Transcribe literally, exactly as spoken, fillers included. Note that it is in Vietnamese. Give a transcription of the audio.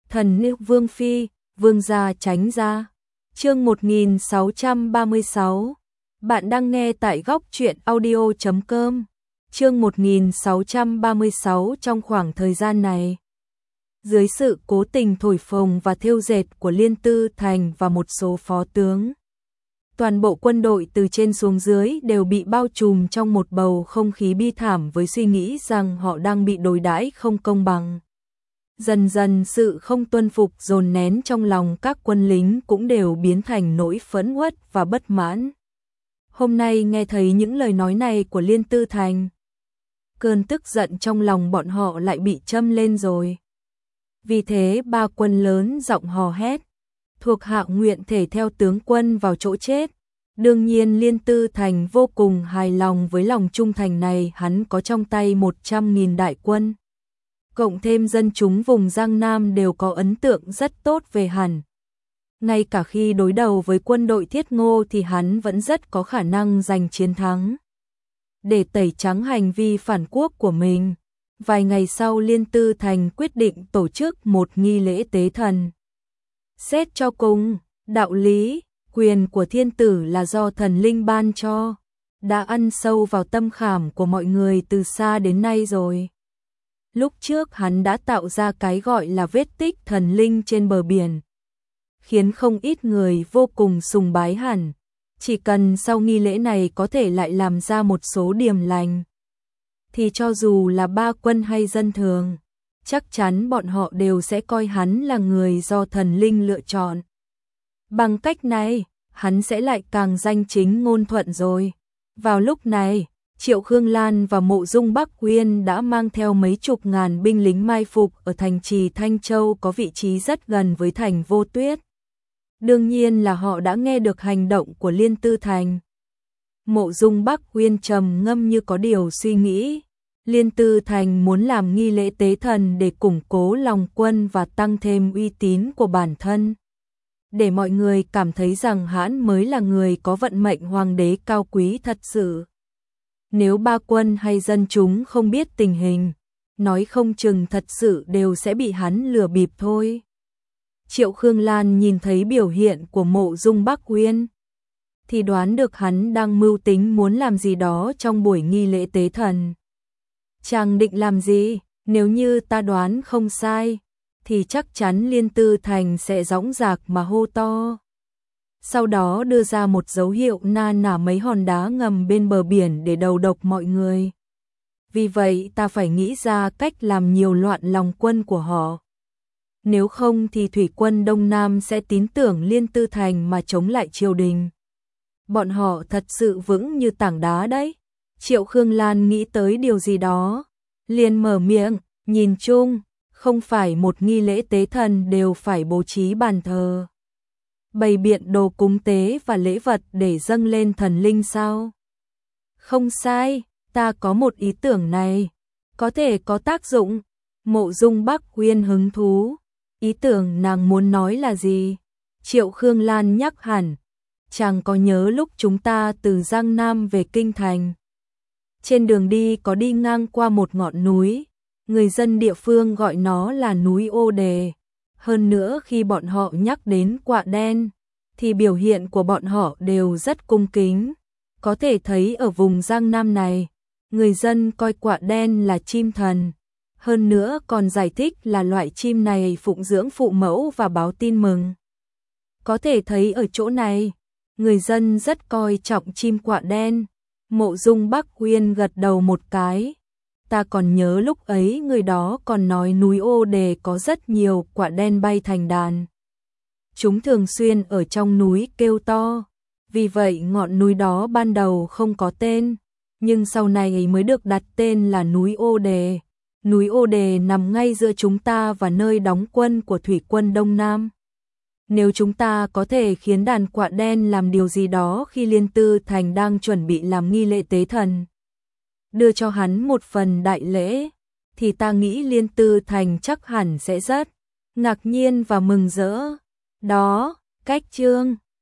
Thần nữ Vương Phi, Vương gia tránh ra. Chương một nghìn sáu trăm ba mươi sáu. Bạn đang nghe tại góc truyện audio chấm com. Chương một nghìn sáu trăm ba mươi sáu. Trong khoảng thời gian này, dưới sự cố tình thổi phồng và thêu dệt của Liên Tư Thành và một số phó tướng, toàn bộ quân đội từ trên xuống dưới đều bị bao trùm trong một bầu không khí bi thảm với suy nghĩ rằng họ đang bị đối đãi không công bằng. Dần dần sự không tuân phục dồn nén trong lòng các quân lính cũng đều biến thành nỗi phẫn uất và bất mãn. Hôm nay nghe thấy những lời nói này của Liên Tư Thành, cơn tức giận trong lòng bọn họ lại bị châm lên rồi. Vì thế ba quân lớn giọng hò hét, thuộc hạ nguyện thể theo tướng quân vào chỗ chết. Đương nhiên Liên Tư Thành vô cùng hài lòng với lòng trung thành này, hắn có trong tay một trăm nghìn đại quân. Cộng thêm dân chúng vùng Giang Nam đều có ấn tượng rất tốt về hắn. Ngay cả khi đối đầu với quân đội Thiết Ngô thì hắn vẫn rất có khả năng giành chiến thắng. Để tẩy trắng hành vi phản quốc của mình, vài ngày sau Liên Tư Thành quyết định tổ chức một nghi lễ tế thần. Xét cho cùng, đạo lý, quyền của thiên tử là do thần linh ban cho, đã ăn sâu vào tâm khảm của mọi người từ xa đến nay rồi. Lúc trước hắn đã tạo ra cái gọi là vết tích thần linh trên bờ biển, khiến không ít người vô cùng sùng bái hắn. Chỉ cần sau nghi lễ này có thể lại làm ra một số điểm lành, thì cho dù là ba quân hay dân thường, chắc chắn bọn họ đều sẽ coi hắn là người do thần linh lựa chọn. Bằng cách này, hắn sẽ lại càng danh chính ngôn thuận rồi. Vào lúc này, Triệu Khương Lan và Mộ Dung Bắc Uyên đã mang theo mấy chục ngàn binh lính mai phục ở thành trì Thanh Châu có vị trí rất gần với thành Vô Tuyết. Đương nhiên là họ đã nghe được hành động của Liên Tư Thành. Mộ Dung Bắc Uyên trầm ngâm như có điều suy nghĩ. Liên Tư Thành muốn làm nghi lễ tế thần để củng cố lòng quân và tăng thêm uy tín của bản thân, để mọi người cảm thấy rằng hắn mới là người có vận mệnh hoàng đế cao quý thật sự. Nếu ba quân hay dân chúng không biết tình hình, nói không chừng thật sự đều sẽ bị hắn lừa bịp thôi. Triệu Khương Lan nhìn thấy biểu hiện của Mộ Dung Bắc Uyên, thì đoán được hắn đang mưu tính muốn làm gì đó trong buổi nghi lễ tế thần. Chàng định làm gì? Nếu như ta đoán không sai, thì chắc chắn Liên Tư Thành sẽ dõng dạc mà hô to. Sau đó đưa ra một dấu hiệu na nả mấy hòn đá ngầm bên bờ biển để đầu độc mọi người. Vì vậy ta phải nghĩ ra cách làm nhiều loạn lòng quân của họ. Nếu không thì thủy quân Đông Nam sẽ tín tưởng Liên Tư Thành mà chống lại triều đình. Bọn họ thật sự vững như tảng đá đấy. Triệu Khương Lan nghĩ tới điều gì đó, liền mở miệng, nhìn chung, không phải một nghi lễ tế thần đều phải bố trí bàn thờ, bày biện đồ cúng tế và lễ vật để dâng lên thần linh sao? Không sai, ta có một ý tưởng này, có thể có tác dụng. Mộ Dung Bắc Uyên hứng thú. Ý tưởng nàng muốn nói là gì? Triệu Khương Lan nhắc hẳn, chàng có nhớ lúc chúng ta từ Giang Nam về Kinh Thành, trên đường đi có đi ngang qua một ngọn núi, người dân địa phương gọi nó là núi Ô Đề. Hơn nữa khi bọn họ nhắc đến quạ đen, thì biểu hiện của bọn họ đều rất cung kính. Có thể thấy ở vùng Giang Nam này, người dân coi quạ đen là chim thần. Hơn nữa còn giải thích là loại chim này phụng dưỡng phụ mẫu và báo tin mừng. Có thể thấy ở chỗ này, người dân rất coi trọng chim quạ đen. Mộ Dung Bắc Uyên gật đầu một cái. Ta còn nhớ lúc ấy người đó còn nói núi Ô Đề có rất nhiều quạ đen bay thành đàn. Chúng thường xuyên ở trong núi kêu to. Vì vậy ngọn núi đó ban đầu không có tên, nhưng sau này mới được đặt tên là núi Ô Đề. Núi Ô Đề nằm ngay giữa chúng ta và nơi đóng quân của thủy quân Đông Nam. Nếu chúng ta có thể khiến đàn quạ đen làm điều gì đó khi Liên Tư Thành đang chuẩn bị làm nghi lễ tế thần, đưa cho hắn một phần đại lễ, thì ta nghĩ Liên Tư Thành chắc hẳn sẽ rất ngạc nhiên và mừng rỡ. Đó, cách chương